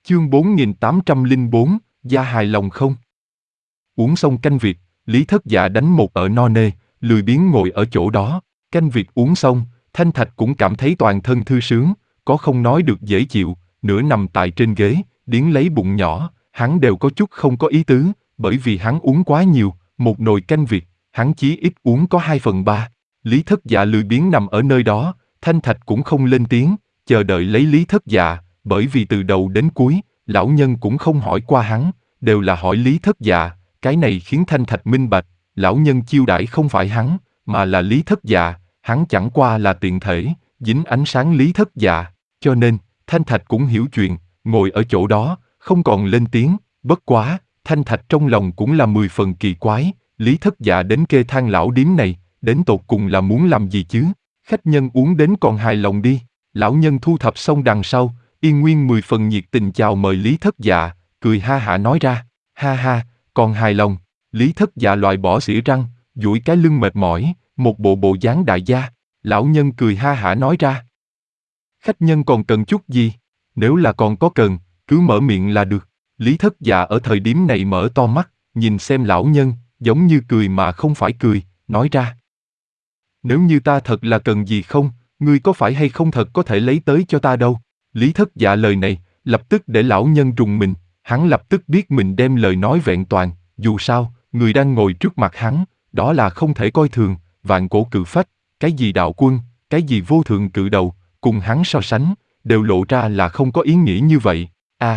Chương 4804, gia hài lòng không? Uống xong canh Việt, Lý Thất Dạ đánh một ở no nê, lười biếng ngồi ở chỗ đó. Canh Việt uống xong, Thanh Thạch cũng cảm thấy toàn thân thư sướng, có không nói được dễ chịu, nửa nằm tại trên ghế, điếng lấy bụng nhỏ, hắn đều có chút không có ý tứ, bởi vì hắn uống quá nhiều, một nồi canh Việt, hắn chí ít uống có 2/3. Lý Thất Dạ lười biếng nằm ở nơi đó, Thanh Thạch cũng không lên tiếng, chờ đợi lấy Lý Thất Dạ, bởi vì từ đầu đến cuối, lão nhân cũng không hỏi qua hắn, đều là hỏi Lý Thất Dạ, cái này khiến Thanh Thạch minh bạch, lão nhân chiêu đãi không phải hắn, mà là Lý Thất Dạ, hắn chẳng qua là tiện thể, dính ánh sáng Lý Thất Dạ, cho nên, Thanh Thạch cũng hiểu chuyện, ngồi ở chỗ đó, không còn lên tiếng, bất quá, Thanh Thạch trong lòng cũng là 10 phần kỳ quái, Lý Thất Dạ đến kê than lão điếm này, đến tột cùng là muốn làm gì chứ? Khách nhân uống đến còn hài lòng đi. Lão nhân thu thập xong đằng sau, Yên Nguyên 10 phần nhiệt tình chào mời Lý Thất Dạ, cười ha hả nói ra, ha ha, còn hài lòng. Lý Thất Dạ loại bỏ xỉa răng, duỗi cái lưng mệt mỏi, một bộ bộ dáng đại gia. Lão nhân cười ha hả nói ra, khách nhân còn cần chút gì? Nếu là còn có cần, cứ mở miệng là được. Lý Thất Dạ ở thời điểm này mở to mắt, nhìn xem lão nhân, giống như cười mà không phải cười, nói ra. Nếu như ta thật là cần gì không, ngươi có phải hay không thật có thể lấy tới cho ta đâu. Lý Thất Dạ lời này, lập tức để lão nhân rùng mình, hắn lập tức biết mình đem lời nói vẹn toàn, dù sao, người đang ngồi trước mặt hắn, đó là không thể coi thường, vạn cổ cự phách, cái gì đạo quân, cái gì vô thượng cự đầu, cùng hắn so sánh, đều lộ ra là không có ý nghĩa như vậy.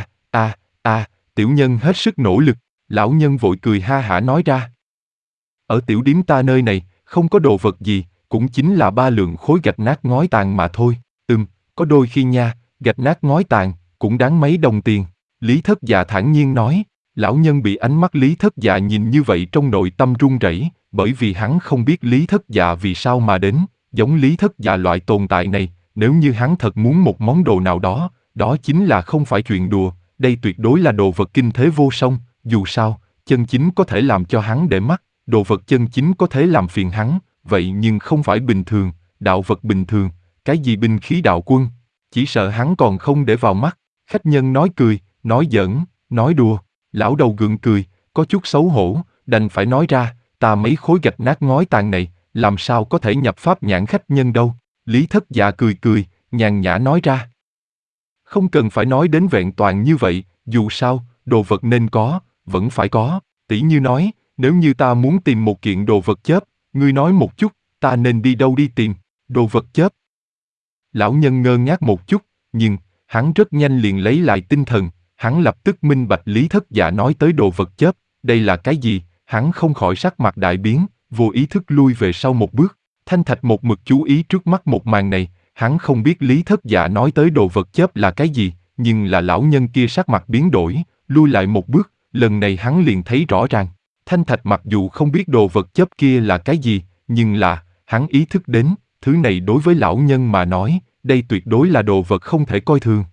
Tiểu nhân hết sức nỗ lực, lão nhân vội cười ha hả nói ra. Ở tiểu điếm ta nơi này, không có đồ vật gì, cũng chính là 3 lượng khối gạch nát ngói tàn mà thôi. Có đôi khi nha, gạch nát ngói tàn, cũng đáng mấy đồng tiền. Lý Thất Dạ thản nhiên nói, lão nhân bị ánh mắt Lý Thất Dạ nhìn như vậy trong nội tâm run rẩy, bởi vì hắn không biết Lý Thất Dạ vì sao mà đến, giống Lý Thất Dạ loại tồn tại này, nếu như hắn thật muốn một món đồ nào đó, đó chính là không phải chuyện đùa, đây tuyệt đối là đồ vật kinh thế vô song, dù sao, chân chính có thể làm cho hắn để mắt, đồ vật chân chính có thể làm phiền hắn, vậy nhưng không phải bình thường, đạo vật bình thường, cái gì binh khí đạo quân, chỉ sợ hắn còn không để vào mắt. Khách nhân nói cười, nói giỡn, nói đùa, lão đầu gượng cười, có chút xấu hổ, đành phải nói ra, ta mấy khối gạch nát ngói tàn này, làm sao có thể nhập pháp nhãn khách nhân đâu. Lý Thất Dạ cười cười, nhàn nhã nói ra. Không cần phải nói đến vẹn toàn như vậy, dù sao, đồ vật nên có, vẫn phải có, tỷ như nói, nếu như ta muốn tìm một kiện đồ vật chớp, ngươi nói một chút, ta nên đi đâu đi tìm, đồ vật chớp. Lão nhân ngơ ngác một chút, nhưng, hắn rất nhanh liền lấy lại tinh thần, hắn lập tức minh bạch Lý Thất Dạ nói tới đồ vật chớp, đây là cái gì, hắn không khỏi sắc mặt đại biến, vô ý thức lui về sau một bước. Thanh Thạch một mực chú ý trước mắt một màn này, hắn không biết Lý Thất Dạ nói tới đồ vật chớp là cái gì, nhưng là lão nhân kia sắc mặt biến đổi, lui lại một bước, lần này hắn liền thấy rõ ràng. Thanh Thạch mặc dù không biết đồ vật chớp kia là cái gì, nhưng là, hắn ý thức đến, thứ này đối với lão nhân mà nói, đây tuyệt đối là đồ vật không thể coi thường.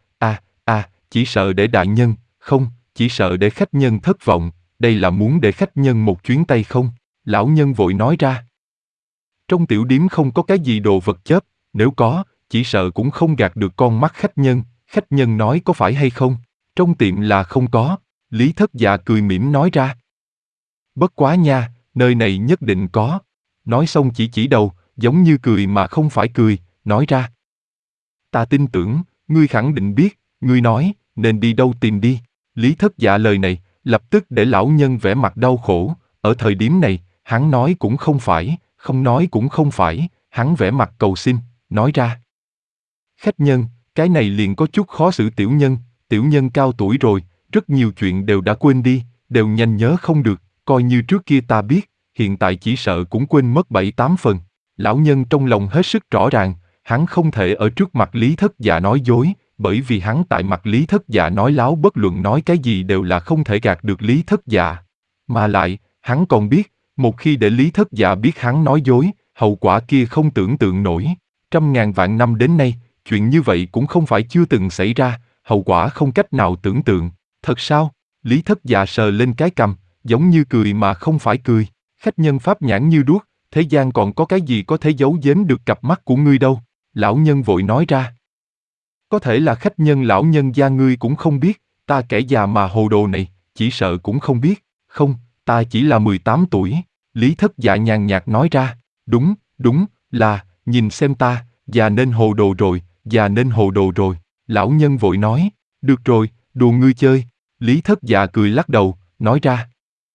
Chỉ sợ để đại nhân, không, chỉ sợ để khách nhân thất vọng, đây là muốn để khách nhân một chuyến tay không? Lão nhân vội nói ra. Trong tiểu điếm không có cái gì đồ vật chớp, nếu có, chỉ sợ cũng không gạt được con mắt khách nhân nói có phải hay không? Trong tiệm là không có, Lý Thất Dạ cười mỉm nói ra. Bất quá nha, nơi này nhất định có. Nói xong chỉ đầu, giống như cười mà không phải cười, nói ra. Ta tin tưởng, ngươi khẳng định biết, ngươi nói, nên đi đâu tìm đi. Lý Thất Dạ lời này, lập tức để lão nhân vẻ mặt đau khổ, ở thời điểm này, hắn nói cũng không phải, không nói cũng không phải, hắn vẻ mặt cầu xin, nói ra. Khách nhân, cái này liền có chút khó xử tiểu nhân cao tuổi rồi, rất nhiều chuyện đều đã quên đi, đều nhanh nhớ không được, coi như trước kia ta biết, hiện tại chỉ sợ cũng quên mất 7-8 phần. Lão nhân trong lòng hết sức rõ ràng, hắn không thể ở trước mặt Lý Thất Dạ nói dối, bởi vì hắn tại mặt Lý Thất Dạ nói láo bất luận nói cái gì đều là không thể gạt được Lý Thất Dạ. Mà lại, hắn còn biết, một khi để Lý Thất Dạ biết hắn nói dối, hậu quả kia không tưởng tượng nổi. 100.000 vạn năm đến nay, chuyện như vậy cũng không phải chưa từng xảy ra, hậu quả không cách nào tưởng tượng. Thật sao? Lý Thất Dạ sờ lên cái cằm, giống như cười mà không phải cười. Khách nhân pháp nhãn như đuốc, thế gian còn có cái gì có thể giấu giếm được cặp mắt của ngươi đâu? Lão nhân vội nói ra. Có thể là khách nhân lão nhân gia ngươi cũng không biết, ta kẻ già mà hồ đồ này, chỉ sợ cũng không biết. Không, ta chỉ là 18 tuổi. Lý Thất Dạ nhàn nhạt nói ra. Đúng, đúng, là, nhìn xem ta, già nên hồ đồ rồi, già nên hồ đồ rồi. Lão nhân vội nói. Được rồi, đùa ngươi chơi. Lý Thất Dạ cười lắc đầu, nói ra.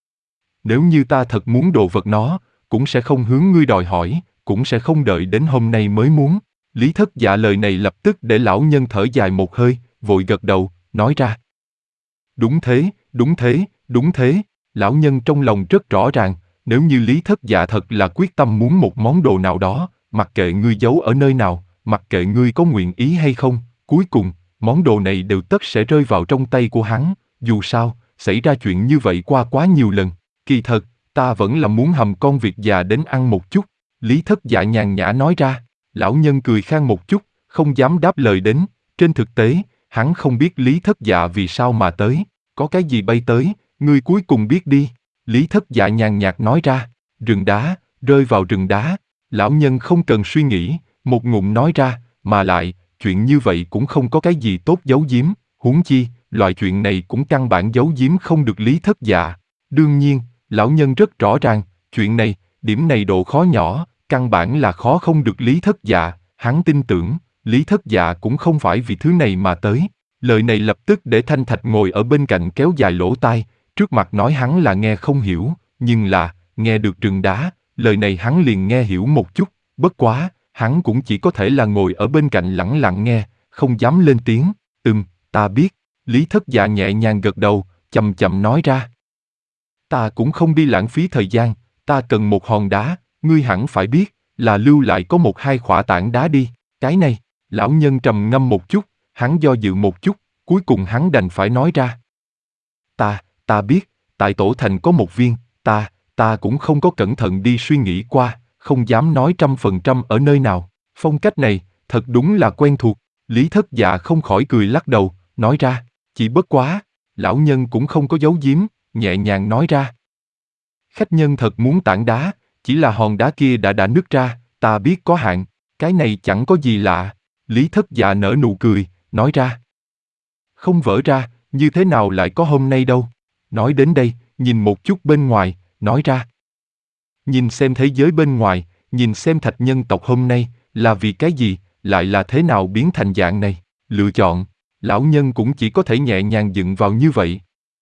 Nếu như ta thật muốn đồ vật nó, cũng sẽ không hướng ngươi đòi hỏi, cũng sẽ không đợi đến hôm nay mới muốn. Lý Thất Dạ lời này lập tức để lão nhân thở dài một hơi, vội gật đầu, nói ra. Đúng thế, đúng thế, đúng thế. Lão nhân trong lòng rất rõ ràng, nếu như Lý Thất Dạ thật là quyết tâm muốn một món đồ nào đó, mặc kệ ngươi giấu ở nơi nào, mặc kệ ngươi có nguyện ý hay không, cuối cùng, món đồ này đều tất sẽ rơi vào trong tay của hắn. Dù sao, xảy ra chuyện như vậy qua quá nhiều lần. Kỳ thật, ta vẫn là muốn hầm con vịt già đến ăn một chút. Lý Thất Dạ nhàn nhã nói ra. Lão nhân cười khan một chút, không dám đáp lời đến. Trên thực tế, hắn không biết Lý Thất Dạ vì sao mà tới. Có cái gì bay tới, ngươi cuối cùng biết đi. Lý Thất Dạ nhàn nhạt nói ra. Rừng đá, rơi vào rừng đá. Lão nhân không cần suy nghĩ, một ngụm nói ra, mà lại, chuyện như vậy cũng không có cái gì tốt giấu giếm. Huống chi, loại chuyện này cũng căn bản giấu giếm không được Lý Thất Dạ. Đương nhiên, lão nhân rất rõ ràng, chuyện này, điểm này độ khó nhỏ, căn bản là khó không được Lý Thất Dạ. Hắn tin tưởng, Lý Thất Dạ cũng không phải vì thứ này mà tới. Lời này lập tức để Thanh Thạch ngồi ở bên cạnh kéo dài lỗ tai, trước mặt nói hắn là nghe không hiểu, nhưng là, nghe được rừng đá, lời này hắn liền nghe hiểu một chút, bất quá, hắn cũng chỉ có thể là ngồi ở bên cạnh lẳng lặng nghe, không dám lên tiếng. Ta biết. Lý Thất Dạ nhẹ nhàng gật đầu, chậm chậm nói ra. Ta cũng không đi lãng phí thời gian, ta cần một hòn đá, ngươi hẳn phải biết, là lưu lại có một hai khỏa tảng đá đi. Cái này, lão nhân trầm ngâm một chút, hắn do dự một chút, cuối cùng hắn đành phải nói ra. Ta biết, tại Tổ Thành có một viên, ta cũng không có cẩn thận đi suy nghĩ qua, không dám nói 100% ở nơi nào. Phong cách này, thật đúng là quen thuộc. Lý Thất Dạ không khỏi cười lắc đầu, nói ra. Chỉ bất quá, lão nhân cũng không có giấu giếm, nhẹ nhàng nói ra. Khách nhân thật muốn tảng đá, chỉ là hòn đá kia đã nứt ra, ta biết có hạn, cái này chẳng có gì lạ. Lý Thất Dạ nở nụ cười, nói ra. Không vỡ ra, như thế nào lại có hôm nay đâu. Nói đến đây, nhìn một chút bên ngoài, nói ra. Nhìn xem thế giới bên ngoài, nhìn xem thạch nhân tộc hôm nay, là vì cái gì, lại là thế nào biến thành dạng này. Lựa chọn, lão nhân cũng chỉ có thể nhẹ nhàng dựng vào như vậy.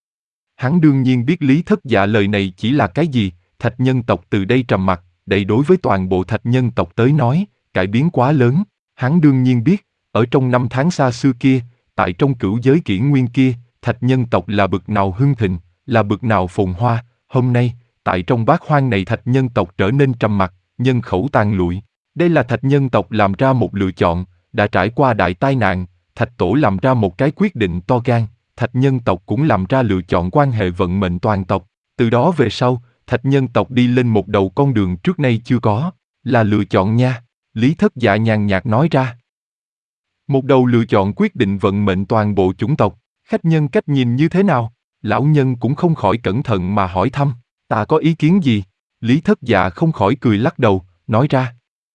Hắn đương nhiên biết Lý Thất Dạ lời này chỉ là cái gì, thạch nhân tộc từ đây trầm mặc, đây đối với toàn bộ thạch nhân tộc tới nói, cải biến quá lớn. Hắn đương nhiên biết, ở trong năm tháng xa xưa kia, tại trong cửu giới kỷ nguyên kia, thạch nhân tộc là bực nào hưng thịnh, là bực nào phồn hoa. Hôm nay, tại trong bát hoang này thạch nhân tộc trở nên trầm mặc, nhân khẩu tàn lụi. Đây là thạch nhân tộc làm ra một lựa chọn, đã trải qua đại tai nạn, thạch tổ làm ra một cái quyết định to gan, thạch nhân tộc cũng làm ra lựa chọn quan hệ vận mệnh toàn tộc. Từ đó về sau, thạch nhân tộc đi lên một đầu con đường trước nay chưa có, là lựa chọn nha. Lý Thất Dạ nhàn nhạt nói ra. Một đầu lựa chọn quyết định vận mệnh toàn bộ chủng tộc, khách nhân cách nhìn như thế nào? Lão nhân cũng không khỏi cẩn thận mà hỏi thăm, ta có ý kiến gì? Lý Thất Dạ không khỏi cười lắc đầu, nói ra.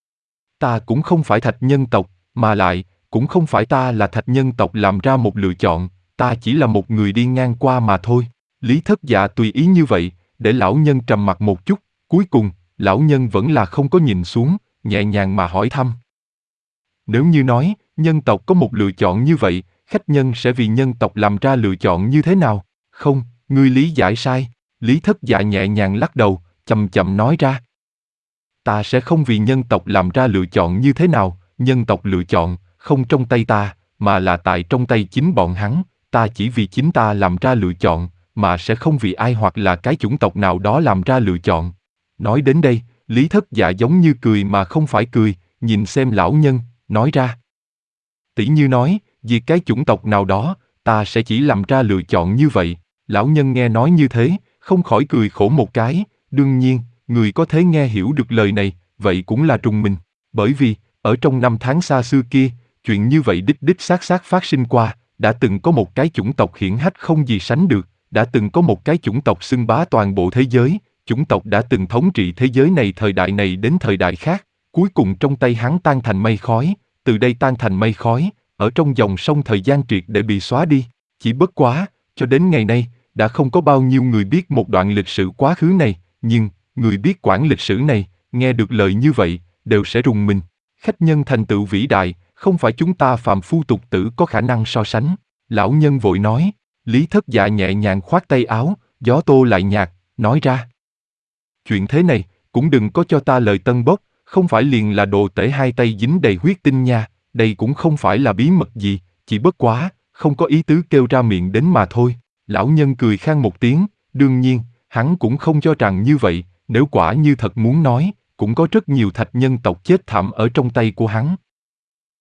Ta cũng không phải thạch nhân tộc, mà lại, cũng không phải ta là thạch nhân tộc làm ra một lựa chọn, ta chỉ là một người đi ngang qua mà thôi. Lý Thất Dạ tùy ý như vậy, để lão nhân trầm mặc một chút, cuối cùng, lão nhân vẫn là không có nhìn xuống, nhẹ nhàng mà hỏi thăm. Nếu như nói, nhân tộc có một lựa chọn như vậy, khách nhân sẽ vì nhân tộc làm ra lựa chọn như thế nào? Không, ngươi lý giải sai. Lý Thất Dạ nhẹ nhàng lắc đầu, chậm chậm nói ra. Ta sẽ không vì nhân tộc làm ra lựa chọn như thế nào, nhân tộc lựa chọn, không trong tay ta, mà là tại trong tay chính bọn hắn, ta chỉ vì chính ta làm ra lựa chọn, mà sẽ không vì ai hoặc là cái chủng tộc nào đó làm ra lựa chọn. Nói đến đây, Lý Thất Dạ giống như cười mà không phải cười, nhìn xem lão nhân, nói ra. Tỷ như nói, vì cái chủng tộc nào đó, ta sẽ chỉ làm ra lựa chọn như vậy. Lão nhân nghe nói như thế, không khỏi cười khổ một cái, đương nhiên, người có thể nghe hiểu được lời này, vậy cũng là trùng mình. Bởi vì, ở trong năm tháng xa xưa kia, chuyện như vậy đích đích xác xác phát sinh qua, đã từng có một cái chủng tộc hiển hách không gì sánh được, đã từng có một cái chủng tộc xưng bá toàn bộ thế giới, chủng tộc đã từng thống trị thế giới này thời đại này đến thời đại khác, cuối cùng trong tay hắn tan thành mây khói, từ đây tan thành mây khói, ở trong dòng sông thời gian triệt để bị xóa đi. Chỉ bất quá, cho đến ngày nay, đã không có bao nhiêu người biết một đoạn lịch sử quá khứ này, nhưng, người biết quãng lịch sử này, nghe được lời như vậy, đều sẽ rùng mình. Khách nhân thành tựu vĩ đại, không phải chúng ta phàm phu tục tử có khả năng so sánh. Lão nhân vội nói, Lý Thất Dạ nhẹ nhàng khoát tay áo, gió tô lại nhạt, nói ra. Chuyện thế này, cũng đừng có cho ta lời tân bốc, không phải liền là đồ tể hai tay dính đầy huyết tinh nha, đây cũng không phải là bí mật gì, chỉ bất quá, không có ý tứ kêu ra miệng đến mà thôi. Lão nhân cười khan một tiếng, đương nhiên, hắn cũng không cho rằng như vậy, nếu quả như thật muốn nói, cũng có rất nhiều thạch nhân tộc chết thảm ở trong tay của hắn.